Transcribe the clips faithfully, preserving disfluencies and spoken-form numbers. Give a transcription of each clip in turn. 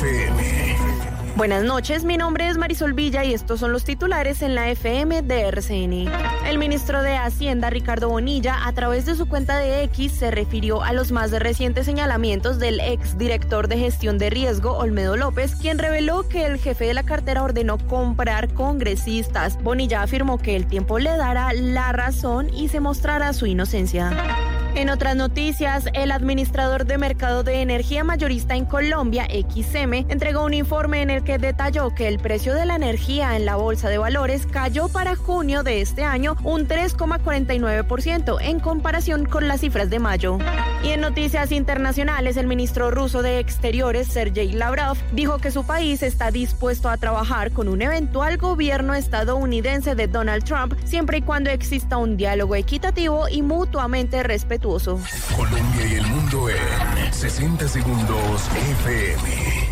F M. Buenas noches, mi nombre es Marisol Villa y estos son los titulares en la F M de R C N. El ministro de Hacienda, Ricardo Bonilla, a través de su cuenta de X, se refirió a los más recientes señalamientos del exdirector de gestión de riesgo, Olmedo López, quien reveló que el jefe de la cartera ordenó comprar congresistas. Bonilla afirmó que el tiempo le dará la razón y se mostrará su inocencia. En otras noticias, el administrador de mercado de energía mayorista en Colombia, X M, entregó un informe en el que detalló que el precio de la energía en la bolsa de valores cayó para junio de este año un tres coma cuarenta y nueve por ciento en comparación con las cifras de mayo. Y en noticias internacionales, el ministro ruso de Exteriores, Sergei Lavrov, dijo que su país está dispuesto a trabajar con un eventual gobierno estadounidense de Donald Trump, siempre y cuando exista un diálogo equitativo y mutuamente respetuoso. Colombia y el mundo en sesenta segundos F M.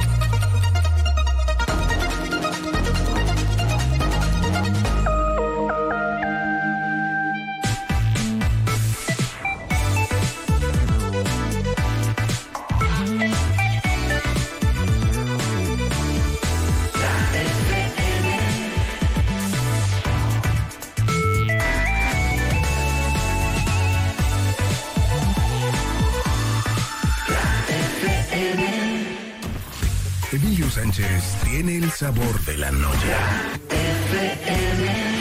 Emilio Sánchez tiene el sabor de la noche. F M.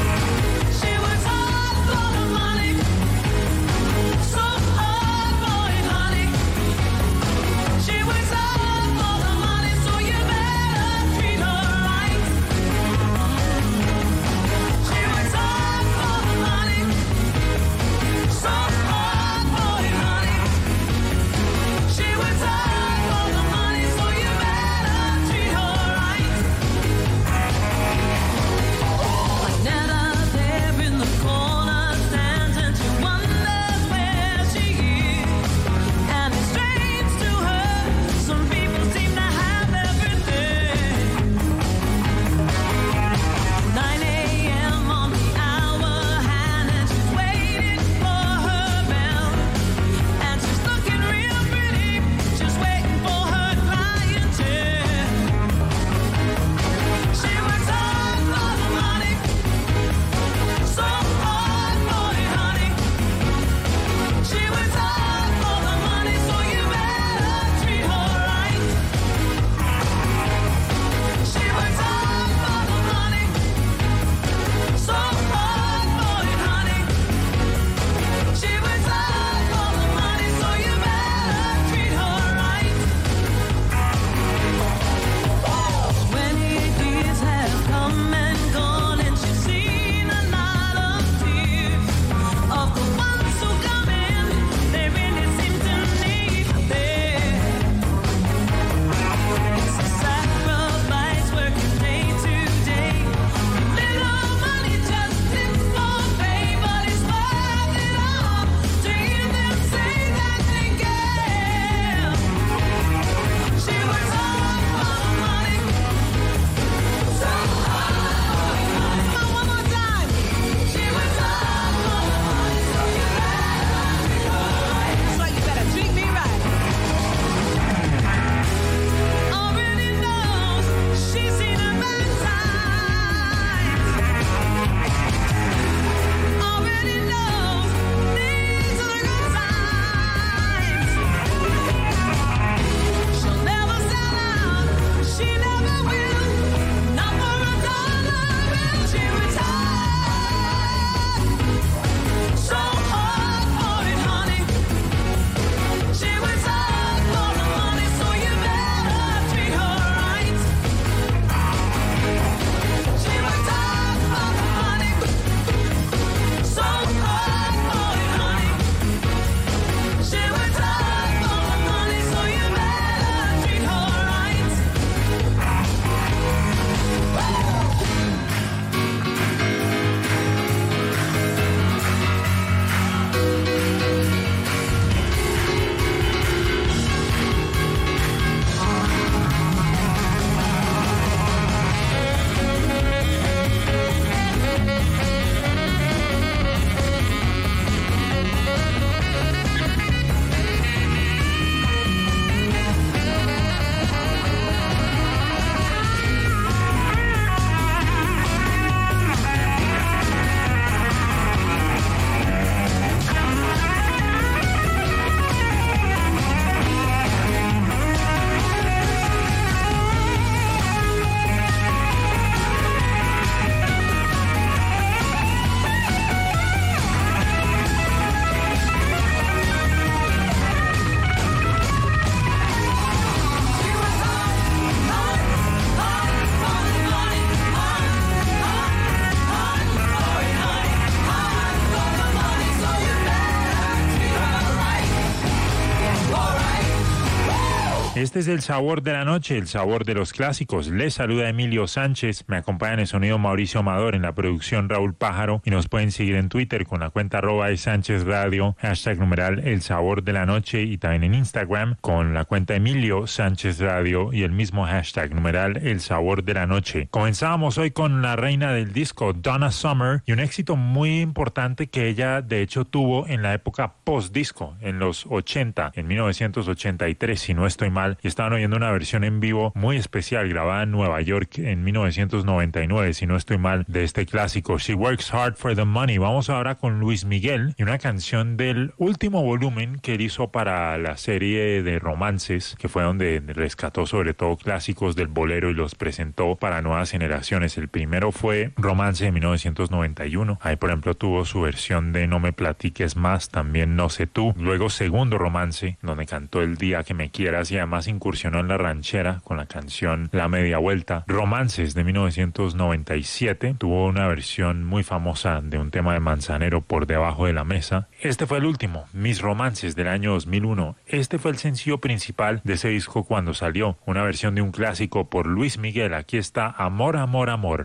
She was all for the money, so hard for Este es el sabor de la noche, el sabor de los clásicos. Les saluda Emilio Sánchez, me acompaña en el sonido Mauricio Amador, en la producción Raúl Pájaro, y nos pueden seguir en Twitter con la cuenta arroba de Sánchez Radio, hashtag numeral el sabor de la noche, y también en Instagram con la cuenta Emilio Sánchez Radio y el mismo hashtag numeral el sabor de la noche. Comenzamos hoy con la reina del disco, Donna Summer, y un éxito muy importante que ella de hecho tuvo en la época post-disco, en los ochenta, en mil novecientos ochenta y tres, si no estoy mal. Y estaban oyendo una versión en vivo muy especial grabada en Nueva York en mil novecientos noventa y nueve, si no estoy mal, de este clásico She Works Hard for the Money. Vamos ahora con Luis Miguel y una canción del último volumen que él hizo para la serie de romances, que fue donde rescató sobre todo clásicos del bolero y los presentó para nuevas generaciones. El primero fue Romance de mil novecientos noventa y uno, ahí por ejemplo tuvo su versión de No me platiques más, también No sé tú. Luego Segundo Romance, donde cantó El día que me quieras, y además incursionó en la ranchera con la canción La media vuelta. Romances de mil novecientos noventa y siete, tuvo una versión muy famosa de un tema de Manzanero, Por debajo de la mesa. Este fue el último, Mis romances, del año dos mil uno. Este fue el sencillo principal de ese disco cuando salió, una versión de un clásico por Luis Miguel. Aquí está Amor, amor, amor.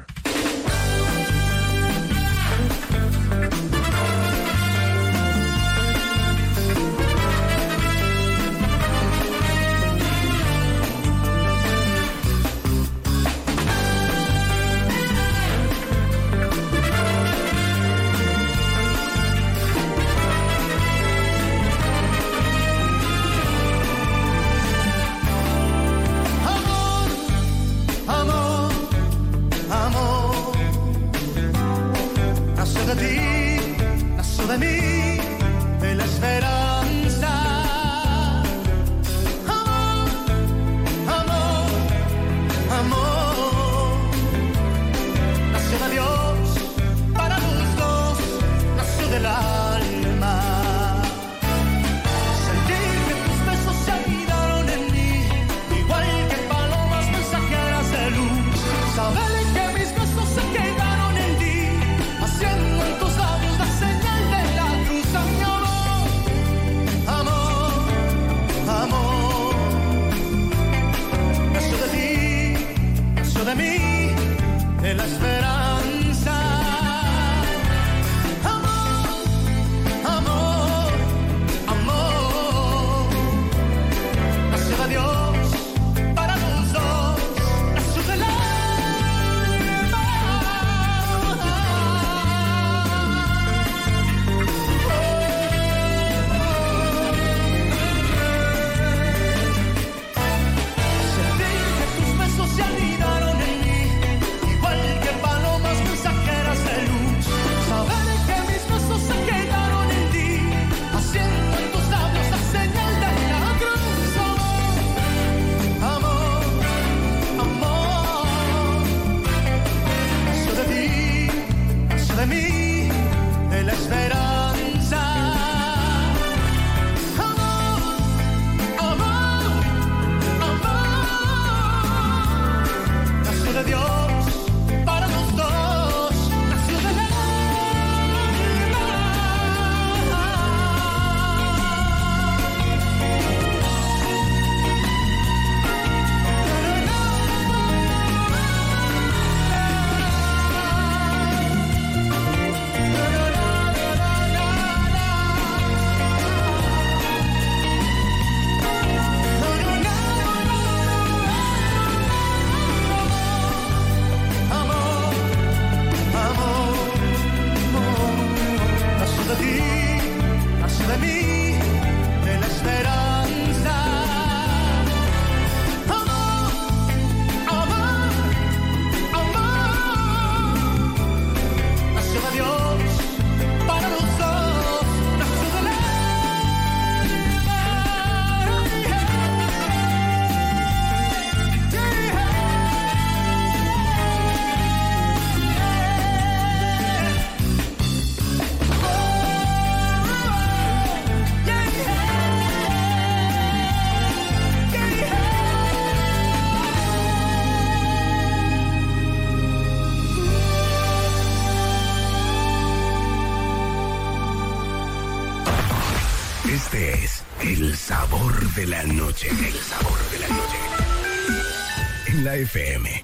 Este es el sabor de la noche. El sabor de la noche. En la F M.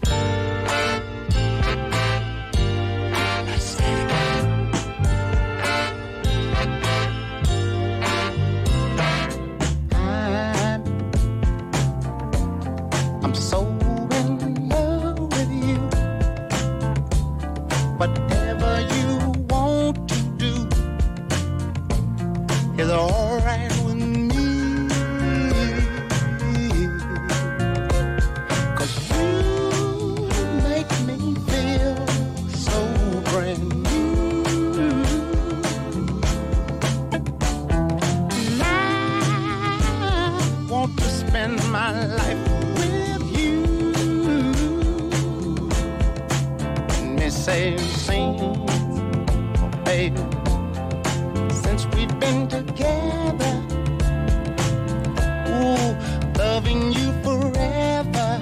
I'm so in love with you. Whatever you want to do is all right with me. 'Cause you make me feel so brand new. And I want to spend my life say, sing, baby, since we've been together, ooh, loving you forever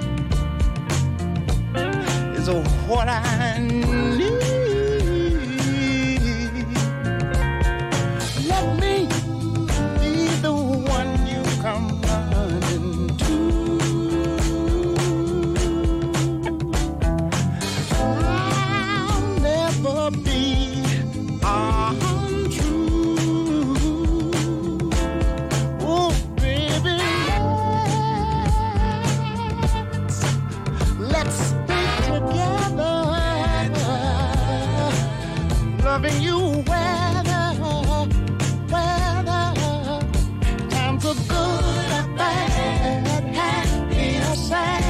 is what I need. Let me be the one you come running to. Be untrue. Oh, baby, let's stay together, loving you weather, weather, times are good or bad, happy or sad.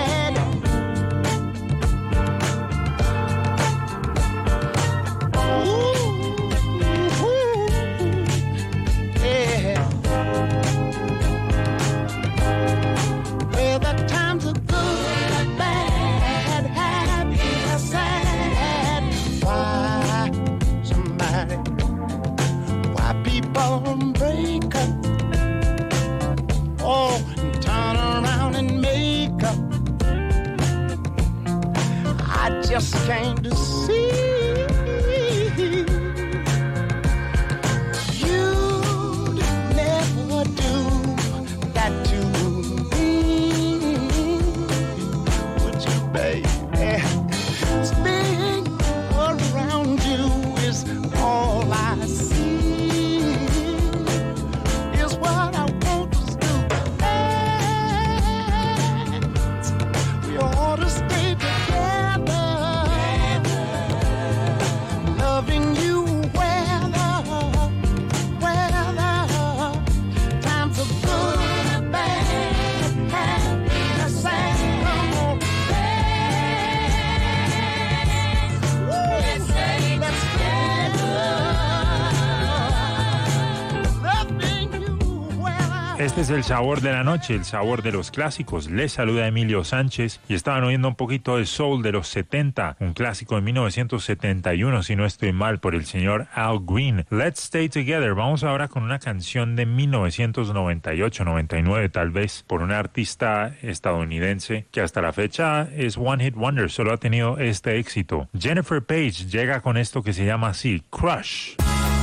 Break up, oh, and turn around and make up. I just can't see you'd never do that to me, would you, baby? Being around you is all I see. Este es el sabor de la noche, el sabor de los clásicos. Les saluda Emilio Sánchez y estaban oyendo un poquito de soul de los setenta, un clásico de mil novecientos setenta y uno, si no estoy mal, por el señor Al Green. Let's Stay Together. Vamos ahora con una canción de mil novecientos noventa y ocho, noventa y nueve tal vez, por una artista estadounidense que hasta la fecha es One Hit Wonder, solo ha tenido este éxito. Jennifer Page llega con esto que se llama así, Crush.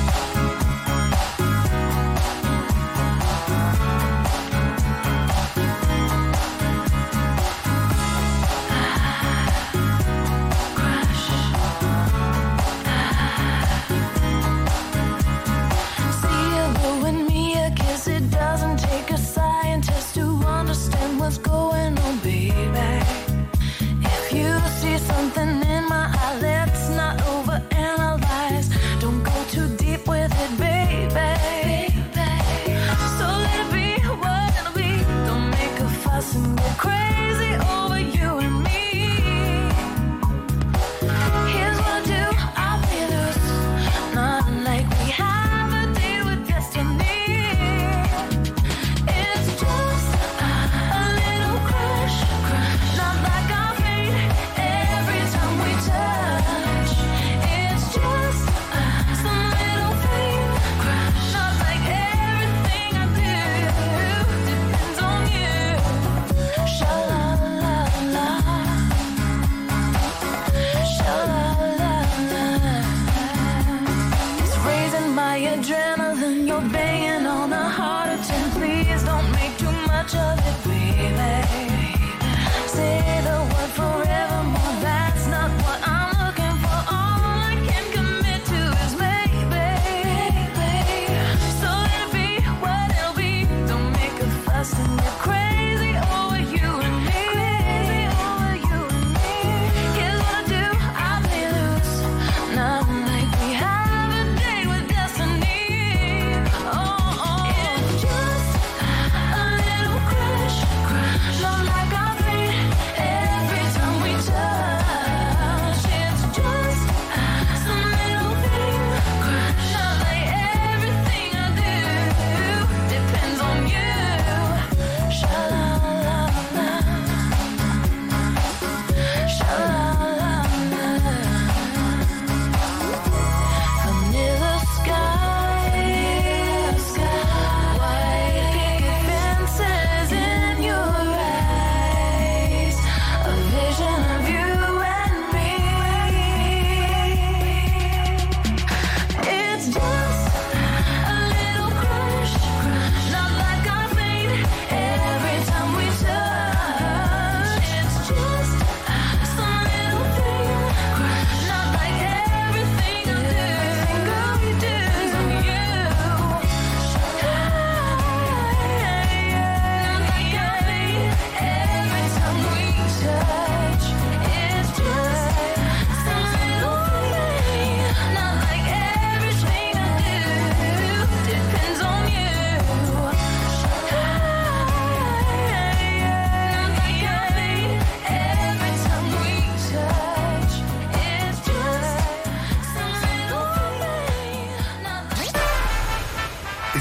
What's going on, baby? If you see something in my eye, let's not overanalyze. Don't go too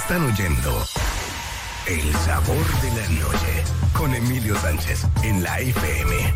Están oyendo El Sabor de la Noche con Emilio Sánchez en la F M.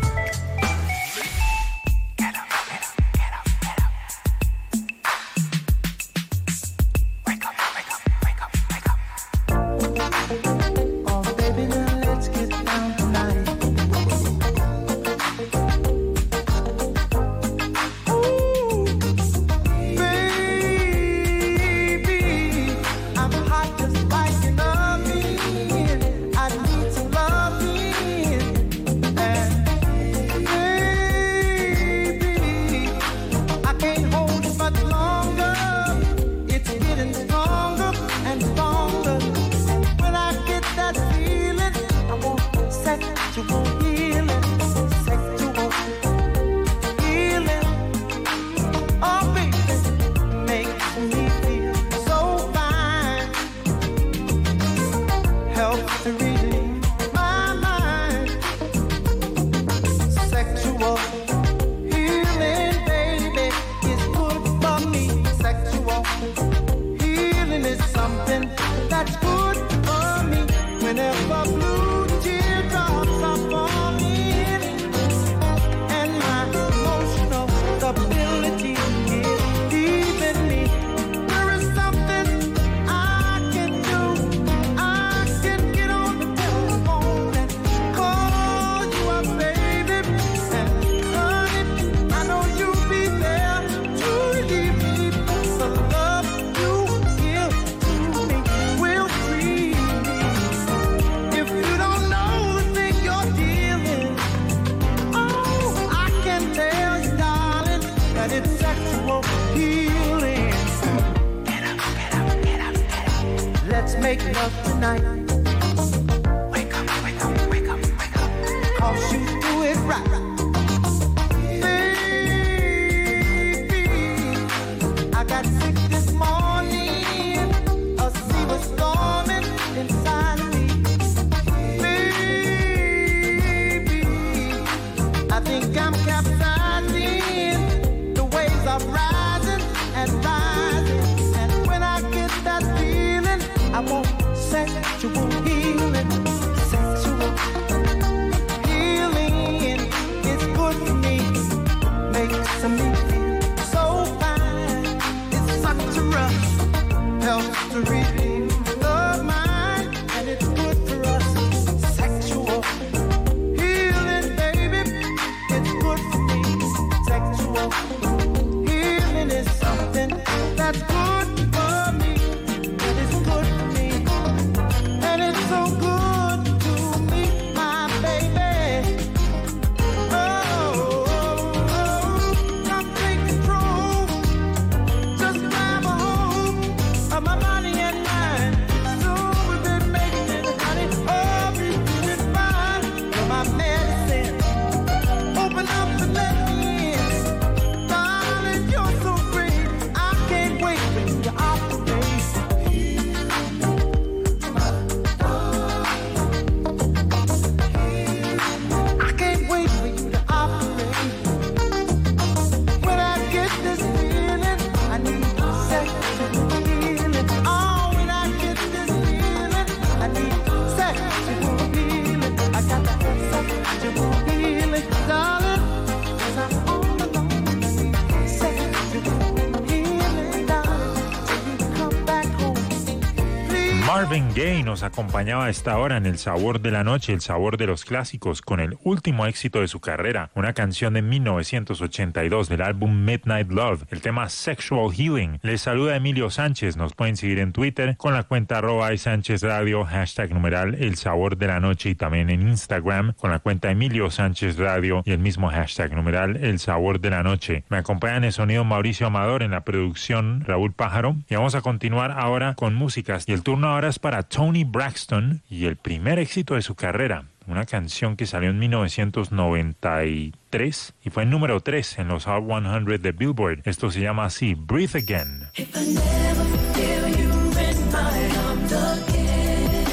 Marvin Gaye nos acompañaba a esta hora en El Sabor de la Noche, el sabor de los clásicos, con el último éxito de su carrera, una canción de mil novecientos ochenta y dos del álbum Midnight Love, el tema Sexual Healing. Les saluda Emilio Sánchez, nos pueden seguir en Twitter con la cuenta arroba Sánchez Radio, hashtag numeral El Sabor de la Noche, y también en Instagram con la cuenta Emilio Sánchez Radio y el mismo hashtag numeral El Sabor de la Noche. Me acompaña en el sonido Mauricio Amador, en la producción Raúl Pájaro, y vamos a continuar ahora con músicas, y el turno ahora es para Toni Braxton y el primer éxito de su carrera, una canción que salió en mil novecientos noventa y tres y fue el número tres en los Hot cien de Billboard. Esto se llama así, Breathe Again. If I never feel you in my arms again,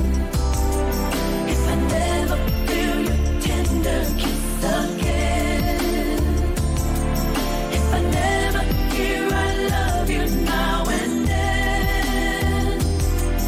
if I never feel your tender kiss again, if I never hear I love you now and then,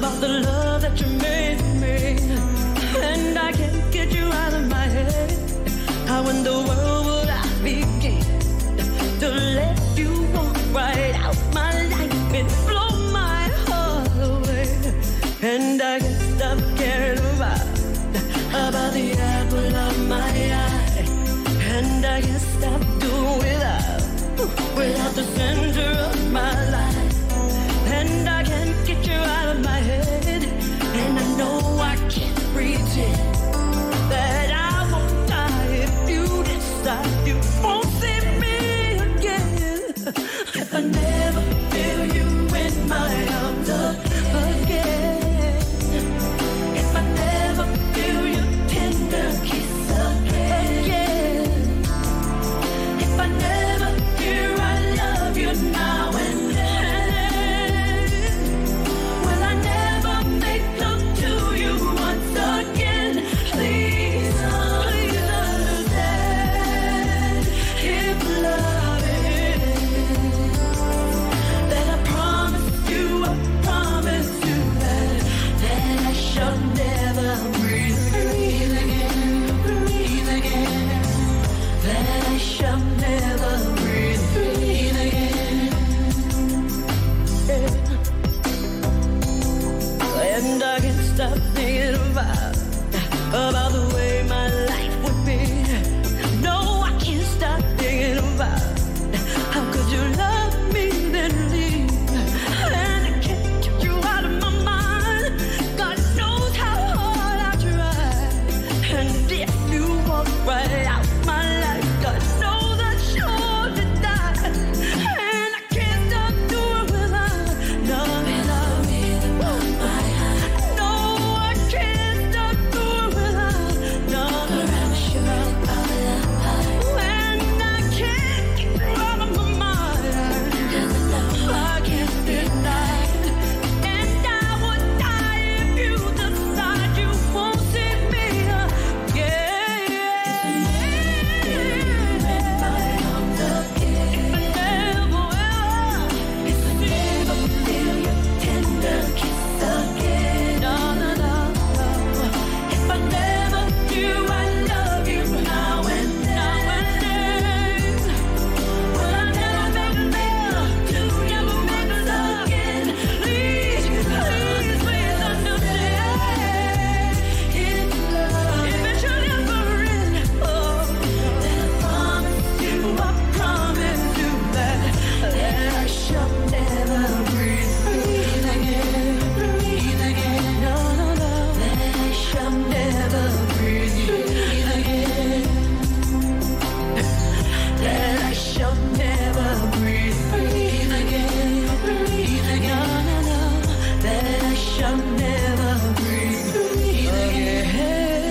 about the love that you made me, and I can't get you out of my head. How in the world would I begin to let you walk right out my life and blow my heart away? And I can't stop caring about about the apple of my eye, and I can't stop doing without without the center of my life. And I can't get you out of my head, and I know I can't pretend that I won't die if you decide you won't see me again. If I never feel you in my arms again, if I never feel your tender kiss again, if I never hear I love you now and then, will I never make love to you once again? Please, please understand, if love is, that I promise you, I promise you that, that I shall never breathe, breathe again, breathe again, that I shall never breathe, breathe again. And I can't stop thinking about, about the way my life would be. No, I can't stop thinking about, how could you love me then leave? And I can't get you out of my mind. God knows how hard I try. And if you walk right out my life, God knows I'm sure to die. And I can't stop doing without love, love. No, I can't stop doing without love. And I can't get you out of my mind. I can't deny it. And I would die if you decide you won't see me again. If I never will, if I never feel your tender kiss again, no, no, no, no. If I never knew I love you now and then, will I never make love to you once again? Please, please, please understand, it's love, if it should ever end, oh, then I promise you, I promise you that, that I shall never breathe, breathe again, breathe again, no, no, no, that I shall never breathe, breathe again, that I shall never breathe, breathe again, breathe again, no, no, no, that I shall never breathe, breathe again.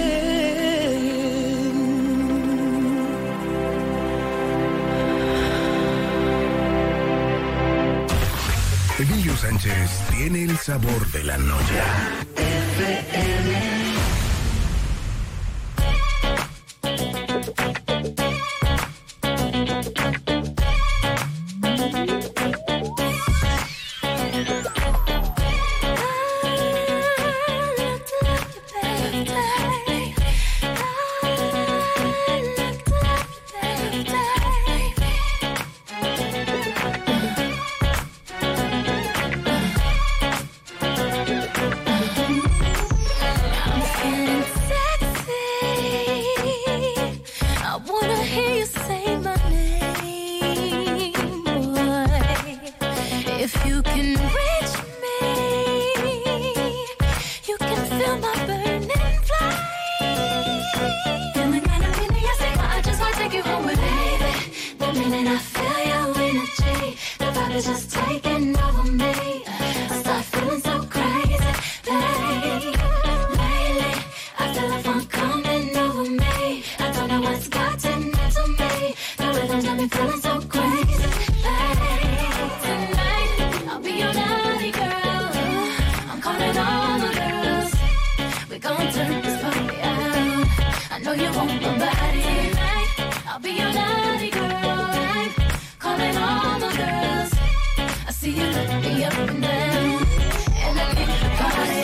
Emilio Sánchez tiene el sabor de la noche. I wanna hear you say my name, boy. If you can reach me, you can feel my burning flame. And the kind of feeling I say, I just wanna take you home with me, baby. The minute I feel your energy, the vibe is just taking over me. I start feeling so crazy, baby. Lately, I feel like fun coming over me. I don't know what's gotten into me. The rhythm's got me feeling so crazy, baby. Tonight, I'll be your naughty girl. I'm calling all the girls. We gon' turn this party out. I know you want my body. Tonight, I'll be your naughty girl. I'm calling all the girls. I see you look me up and down, and I think the party.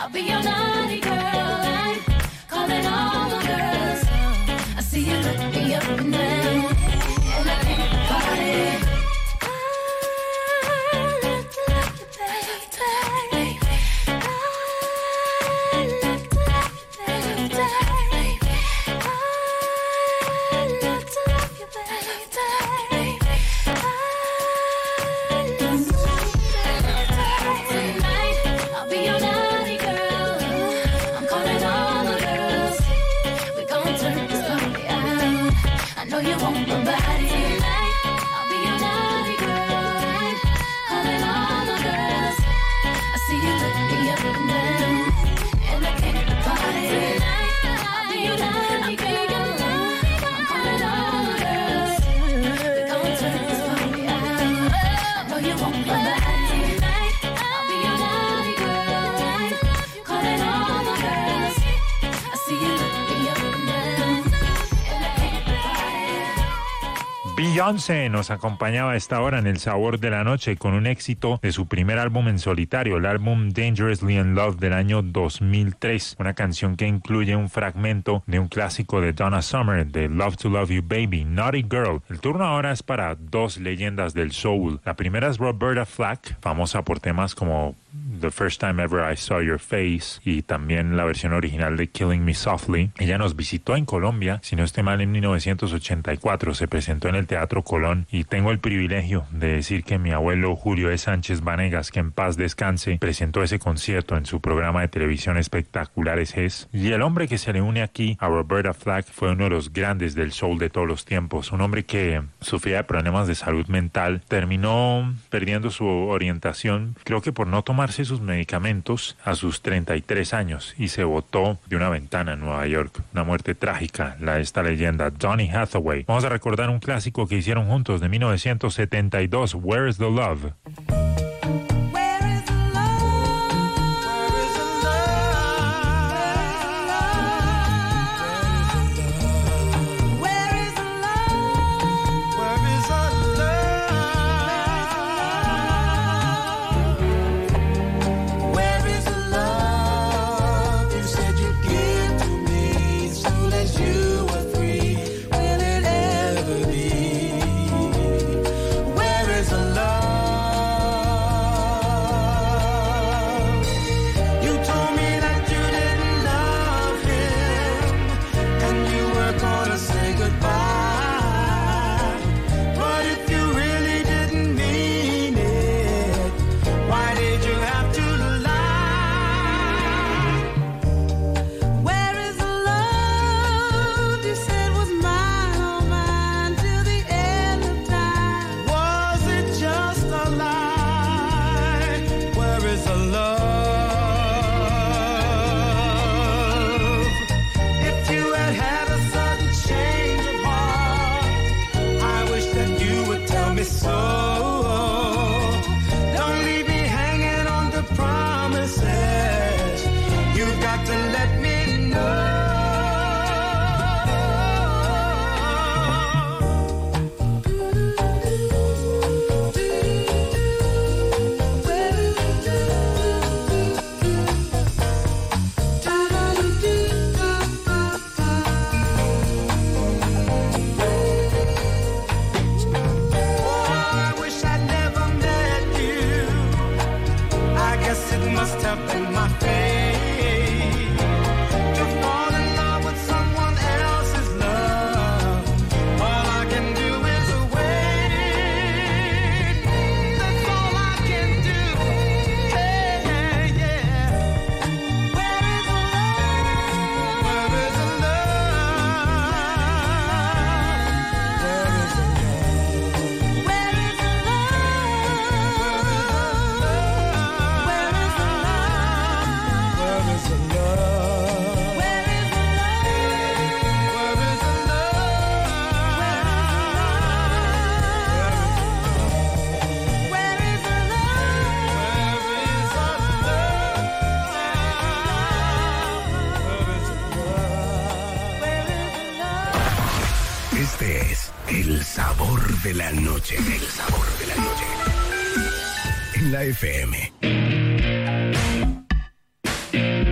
I'll be your naughty girl. I'm calling all the girls. I see you look me up and down, and I can't party. Beyoncé nos acompañaba a esta hora en El Sabor de la Noche con un éxito de su primer álbum en solitario, el álbum Dangerously in Love del año dos mil tres, una canción que incluye un fragmento de un clásico de Donna Summer, de Love to Love You Baby, Naughty Girl. El turno ahora es para dos leyendas del soul. La primera es Roberta Flack, famosa por temas como The First Time Ever I Saw Your Face y también la versión original de Killing Me Softly. Ella nos visitó en Colombia, si no estoy mal, en mil novecientos ochenta y cuatro, se presentó en el Teatro Colón y tengo el privilegio de decir que mi abuelo Julio E. Sánchez Vanegas, que en paz descanse, presentó ese concierto en su programa de televisión Espectaculares G. Y el hombre que se le une aquí a Roberta Flack fue uno de los grandes del soul de todos los tiempos, un hombre que sufría de problemas de salud mental, terminó perdiendo su orientación, creo que por no tomarse sus medicamentos a sus treinta y tres años, y se botó de una ventana en Nueva York. Una muerte trágica, la de esta leyenda, Donny Hathaway. Vamos a recordar un clásico que hicieron juntos de mil novecientos setenta y dos, Where is the Love? Este es El Sabor de la Noche. El Sabor de la Noche. En la F M.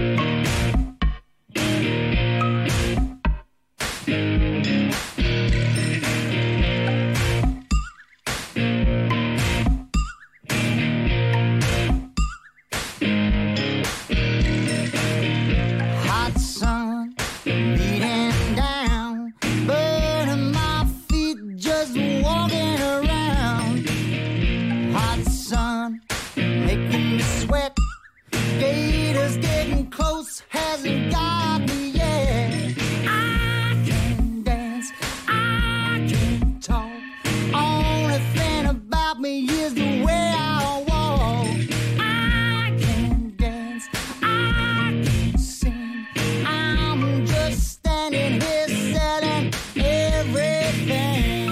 making me sweat. Gators getting close, hasn't got me yet. I can dance, I can talk. Only thing about me is the way I walk. I can dance, I can sing. I'm just standing here selling everything.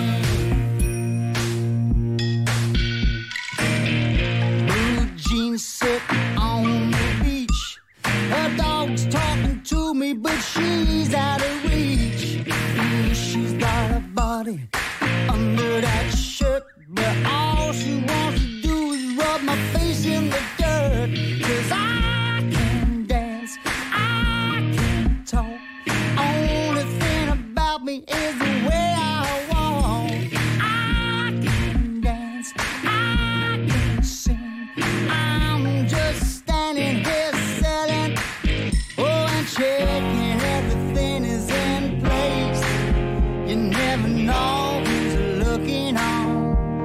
Blue jeans sit on the beach. Her dog's talking to me, but she's out of reach. Mm, she's got a body under that shirt, but all she wants to do is rub my face in the dirt. 'Cause I can dance, I can talk. Only thing about me is the way I walk. I can dance, I can sing. I'm just standing here selling, oh, and checking everything is in place. You never know who's looking on.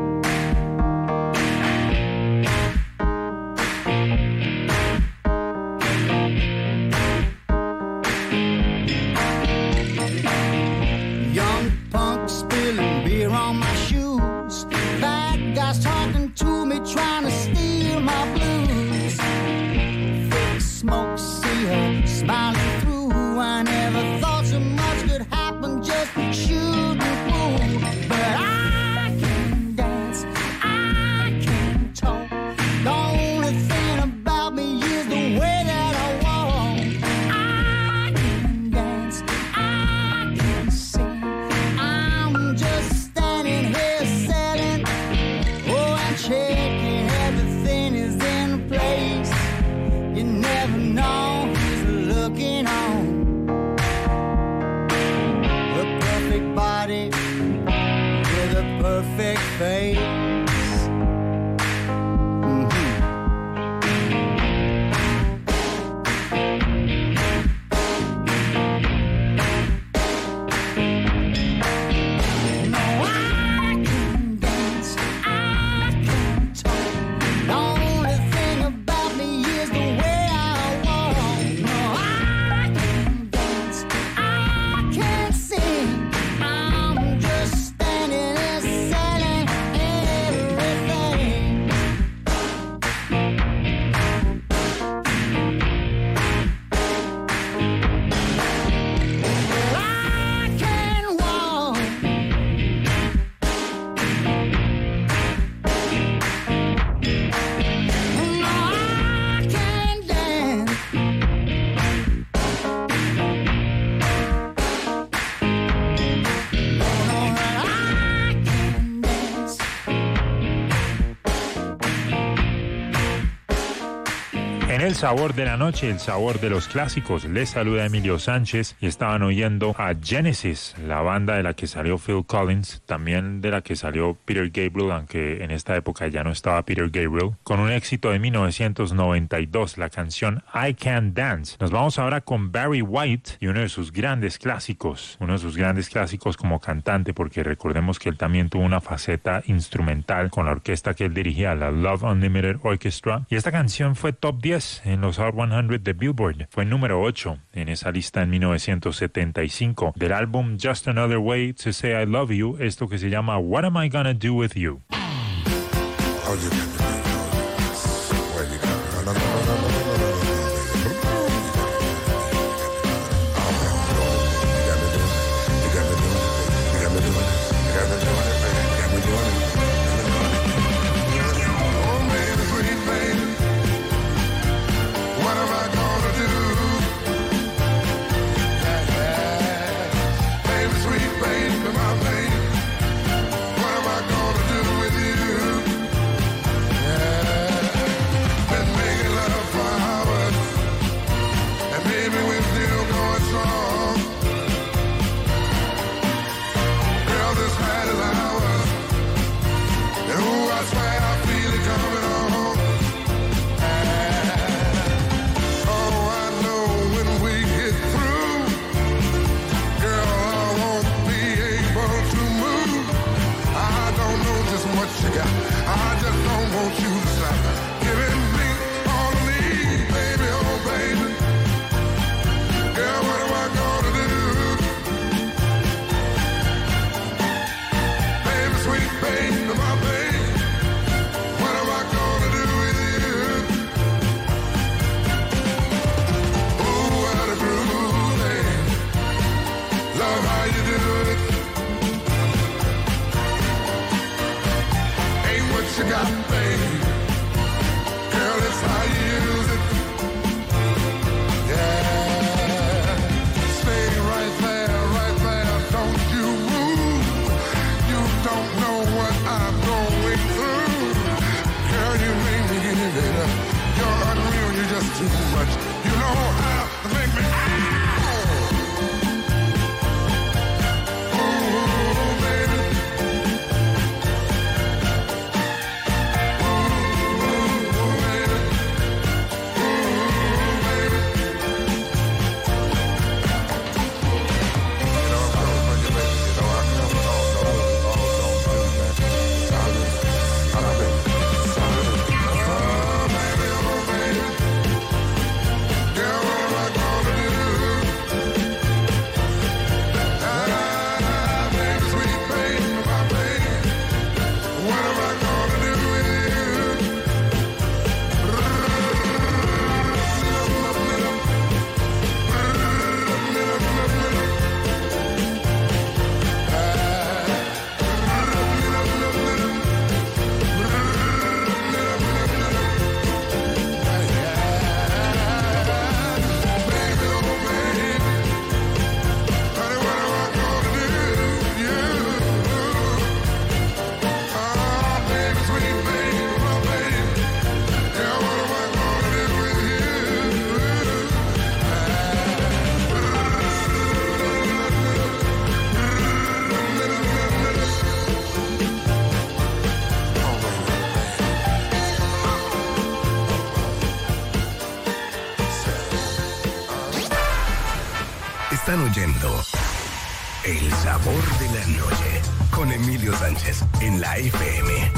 Young punk spilling beer on my shoes. Bad guys talking to me, trying to steal my blues. Thick smoke, see her smiling through. I never thought so much could happen just shooting through. But I can dance, I can talk. The only thing about me is the way that I walk. I can dance, I can sing. I'm just standing here selling, oh, and checking everything is in place. You never know who's looking on. The perfect body with a perfect face. Mhm. No, I can dance, I can talk. The only thing about me is the way I walk. No, I can dance, I can sing. I'm just standing there selling everything. Well, I can walk. No, I can dance. No, no, I can dance. En el sabor de la noche, el sabor de los clásicos, les saluda Emilio Sánchez y estaban oyendo a Genesis, la banda de la que salió Phil Collins, también de la que salió Peter Gabriel, aunque en esta época ya no estaba Peter Gabriel, con un éxito de mil novecientos noventa y dos, la canción I Can Dance. Nos vamos ahora con Barry White y uno de sus grandes clásicos, uno de sus grandes clásicos como cantante, porque recordemos que él también tuvo una faceta instrumental con la orquesta que él dirigía, la Love Unlimited Orchestra, y esta canción fue top diez en los Hot cien de Billboard. Fue número ocho en esa lista en mil novecientos setenta y cinco del álbum Just Another Way to Say I Love You, esto que se llama What Am I Gonna Do With You. Oh, you got to be where you go. No, no, no, no, no, no, no, no, no. You got me doing it. You got me doing it. You got me doing it. You got me doing it, baby. You got me doing it. Oh, baby, sweet baby, what am I gonna do? Yeah, yeah. Baby, sweet baby, my baby, what am I gonna do with you? too much. You know how to make me Están oyendo El Sabor de la Noche con Emilio Sánchez en la F M.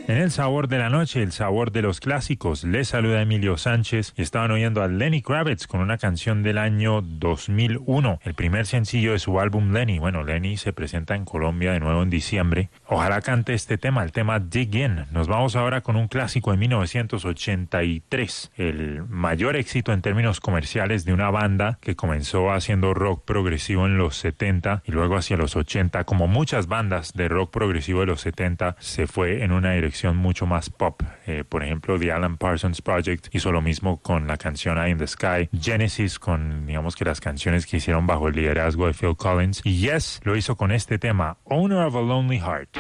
En el sabor de la noche, el sabor de los clásicos, les saluda Emilio Sánchez y estaban oyendo a Lenny Kravitz con una canción del año dos mil uno, el primer sencillo de su álbum Lenny. Bueno, Lenny se presenta en Colombia de nuevo en diciembre. Ojalá cante este tema, el tema Dig In. Nos vamos ahora con un clásico de mil novecientos ochenta y tres, el mayor éxito en términos comerciales de una banda que comenzó haciendo rock progresivo en los setenta y luego hacia los ochenta, como muchas bandas de rock progresivo de los setenta, se fue en una dirección mucho más pop. Eh, por ejemplo, The Alan Parsons Project hizo lo mismo con la canción Eye in the Sky, Genesis con, digamos que las canciones que hicieron bajo el liderazgo de Phil Collins, y Yes lo hizo con este tema, Owner of a Lonely Heart.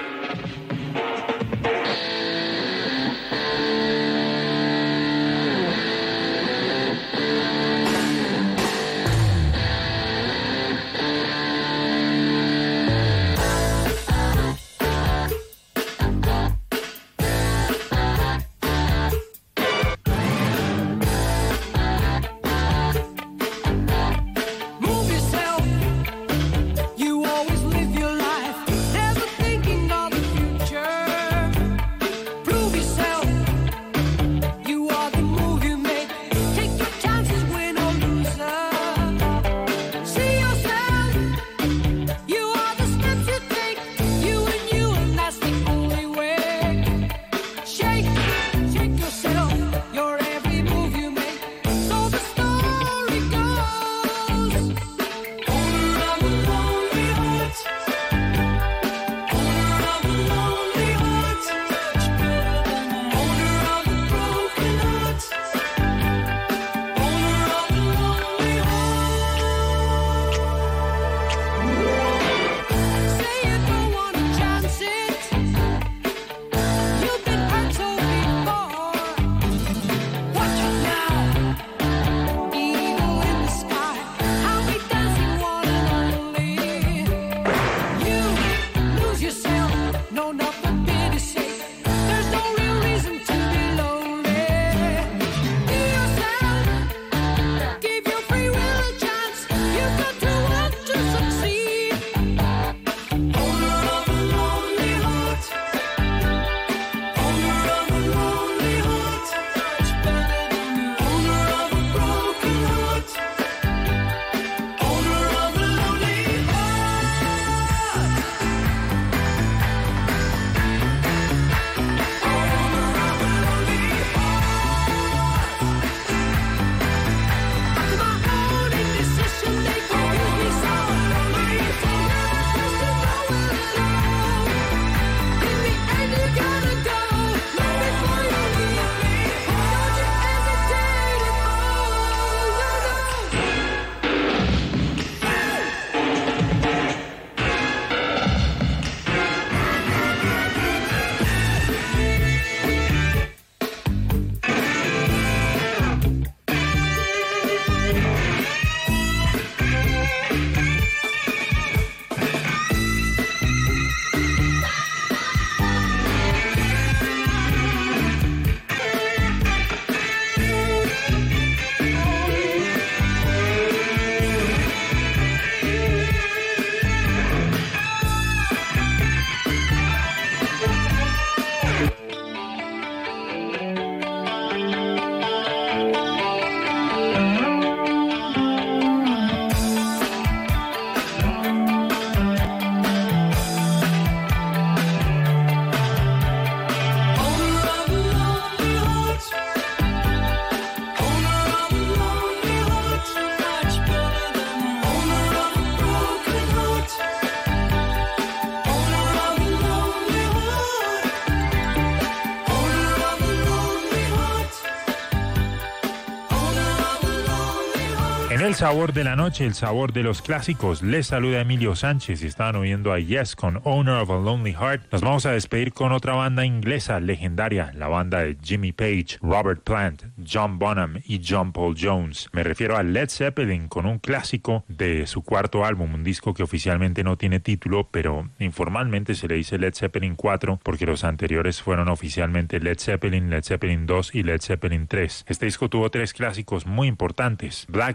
En el sabor de la noche, el sabor de los clásicos, les saluda Emilio Sánchez y estaban oyendo a Yes con Owner of a Lonely Heart. Nos vamos a despedir con otra banda inglesa legendaria, la banda de Jimmy Page, Robert Plant, John Bonham y John Paul Jones. Me refiero a Led Zeppelin con un clásico de su cuarto álbum, un disco que oficialmente no tiene título, pero informalmente se le dice Led Zeppelin cuatro porque los anteriores fueron oficialmente Led Zeppelin, Led Zeppelin dos y Led Zeppelin tres. Este disco tuvo tres clásicos muy importantes: Black Dog,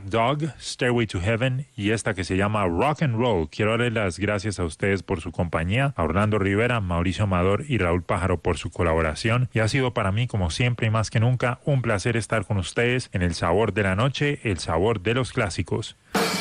Hug, Stairway to Heaven y esta que se llama Rock and Roll. Quiero darles las gracias a ustedes por su compañía, a Orlando Rivera, Mauricio Amador y Raúl Pájaro por su colaboración, y ha sido para mí, como siempre y más que nunca, un placer estar con ustedes en El Sabor de la Noche, el sabor de los clásicos.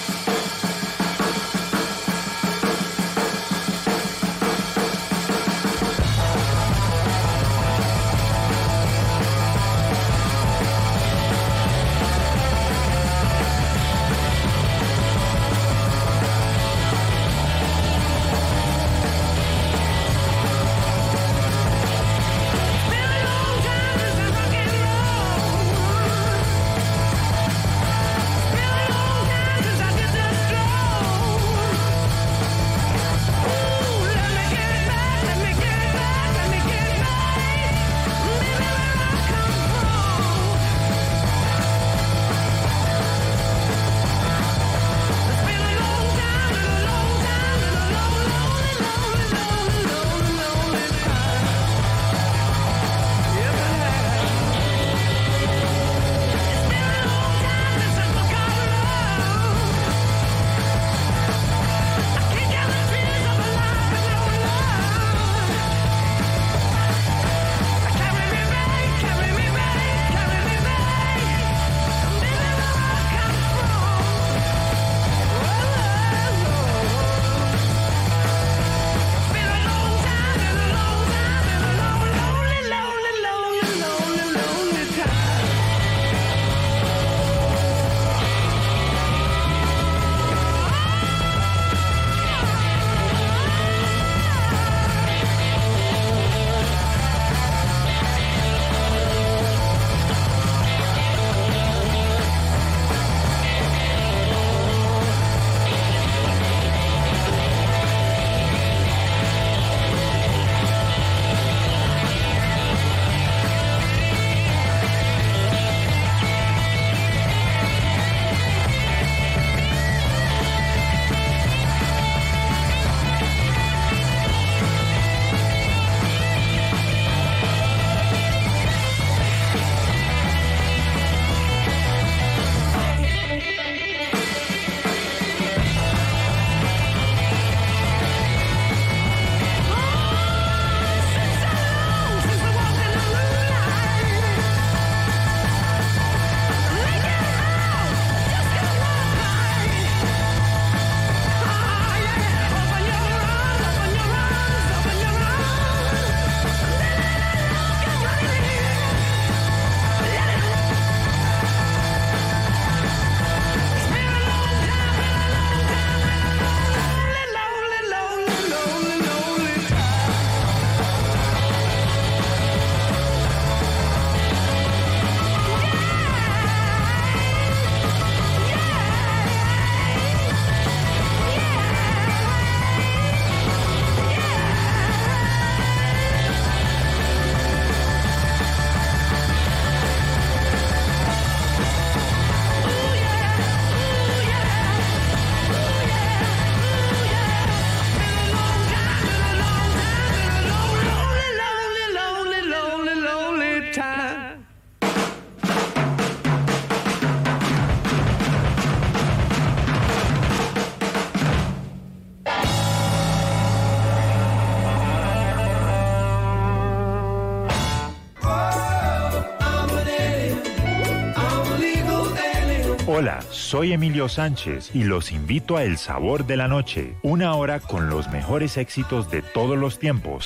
Hola, soy Emilio Sánchez y los invito a El Sabor de la Noche, una hora con los mejores éxitos de todos los tiempos.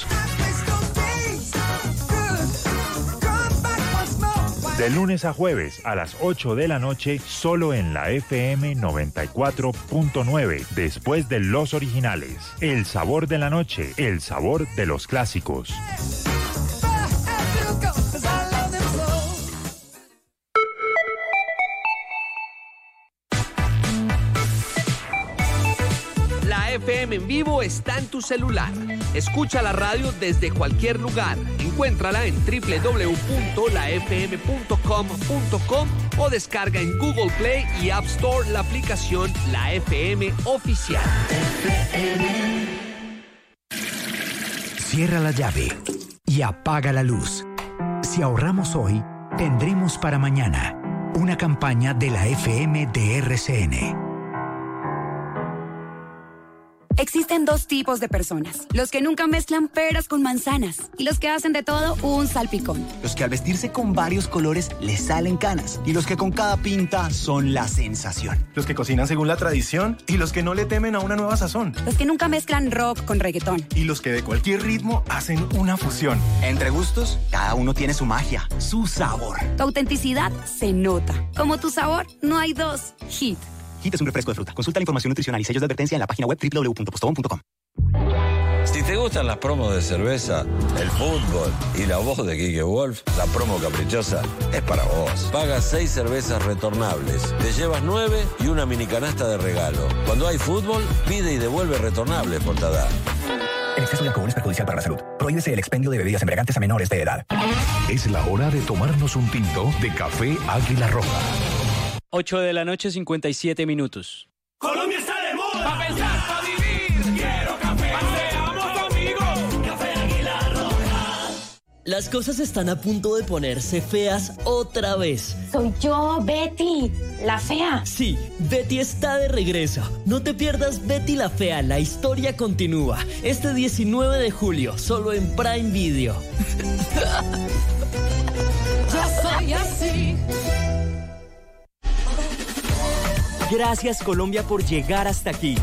De lunes a jueves a las ocho de la noche, solo en la F M noventa y cuatro punto nueve, después de los originales. El Sabor de la Noche, el sabor de los clásicos. F M en vivo está en tu celular. Escucha la radio desde cualquier lugar. Encuéntrala en doble u doble u doble u punto la f m punto com punto com o descarga en Google Play y App Store la aplicación La F M Oficial. Cierra la llave y apaga la luz. Si ahorramos hoy, tendremos para mañana. Una campaña de la F M de R C N. Existen dos tipos de personas. Los que nunca mezclan peras con manzanas y los que hacen de todo un salpicón. Los que al vestirse con varios colores les salen canas y los que con cada pinta son la sensación. Los que cocinan según la tradición y los que no le temen a una nueva sazón. Los que nunca mezclan rock con reggaetón. Y los que de cualquier ritmo hacen una fusión. Entre gustos, cada uno tiene su magia, su sabor. Tu autenticidad se nota. Como tu sabor, no hay dos. Hit. Hit es un refresco de fruta. Consulta la información nutricional y sellos de advertencia en la página web doble u doble u doble u punto postobón punto com. Si te gustan las promos de cerveza, el fútbol y la voz de Quique Wolf, la promo caprichosa es para vos. Pagas seis cervezas retornables, te llevas nueve y una mini canasta de regalo. Cuando hay fútbol, pide y devuelve retornables por Tadá. El exceso de alcohol es perjudicial para la salud. Prohíbese el expendio de bebidas embriagantes a menores de edad. Es la hora de tomarnos un tinto de café Águila Roja. ocho de la noche, cincuenta y siete minutos. Colombia está de moda. Pa' pensar, pa' vivir. Quiero café. Paseamos conmigo. Café Águila Roja. Las cosas están a punto de ponerse feas otra vez. Soy yo, Betty, la fea. Sí, Betty está de regreso. No te pierdas Betty la Fea, la historia continúa. Este diecinueve de julio, solo en Prime Video. Yo soy así. Gracias, Colombia, por llegar hasta aquí.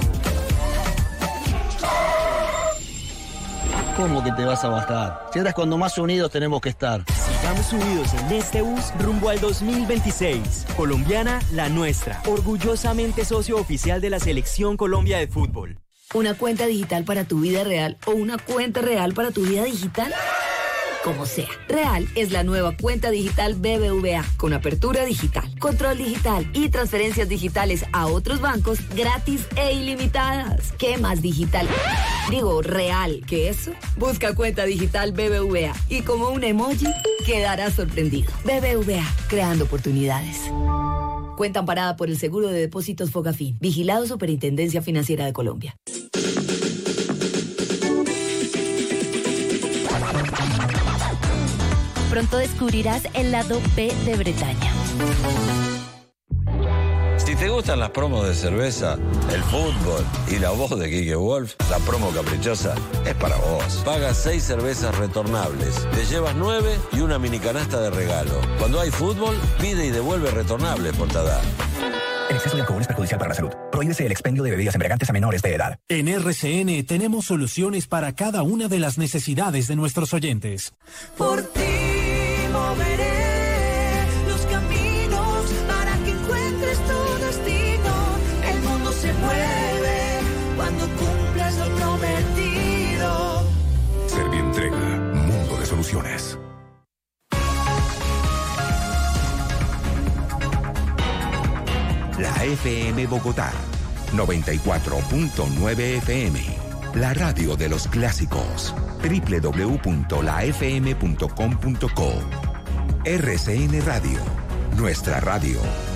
¿Cómo que te vas a bajar? Si eres cuando más unidos tenemos que estar. Sigamos unidos en este bus rumbo al dos mil veintiséis. Colombiana, la nuestra. Orgullosamente socio oficial de la Selección Colombia de Fútbol. ¿Una cuenta digital para tu vida real o una cuenta real para tu vida digital? Como sea. Real es la nueva cuenta digital B B V A con apertura digital, control digital y transferencias digitales a otros bancos gratis e ilimitadas. ¿Qué más digital? Digo, real que eso. Busca cuenta digital B B V A y como un emoji quedarás sorprendido. B B V A, creando oportunidades. Cuenta amparada por el Seguro de Depósitos Fogafín. Vigilado Superintendencia Financiera de Colombia. Pronto descubrirás el lado B de Bretaña. Si te gustan las promos de cerveza, el fútbol y la voz de Quique Wolf, la promo caprichosa es para vos. Pagas seis cervezas retornables, te llevas nueve y una mini canasta de regalo. Cuando hay fútbol, pide y devuelve retornables por Tadá. El exceso de alcohol es perjudicial para la salud. Prohíbese el expendio de bebidas embriagantes a menores de edad. En R C N tenemos soluciones para cada una de las necesidades de nuestros oyentes. Por ti moveré los caminos para que encuentres tu destino. El mundo se mueve cuando cumples lo prometido. Servientrega, mundo de soluciones. La F M Bogotá, noventa y cuatro punto nueve F M. La radio de los clásicos. doble u doble u doble u punto la f m punto com punto co. R C N Radio, nuestra radio.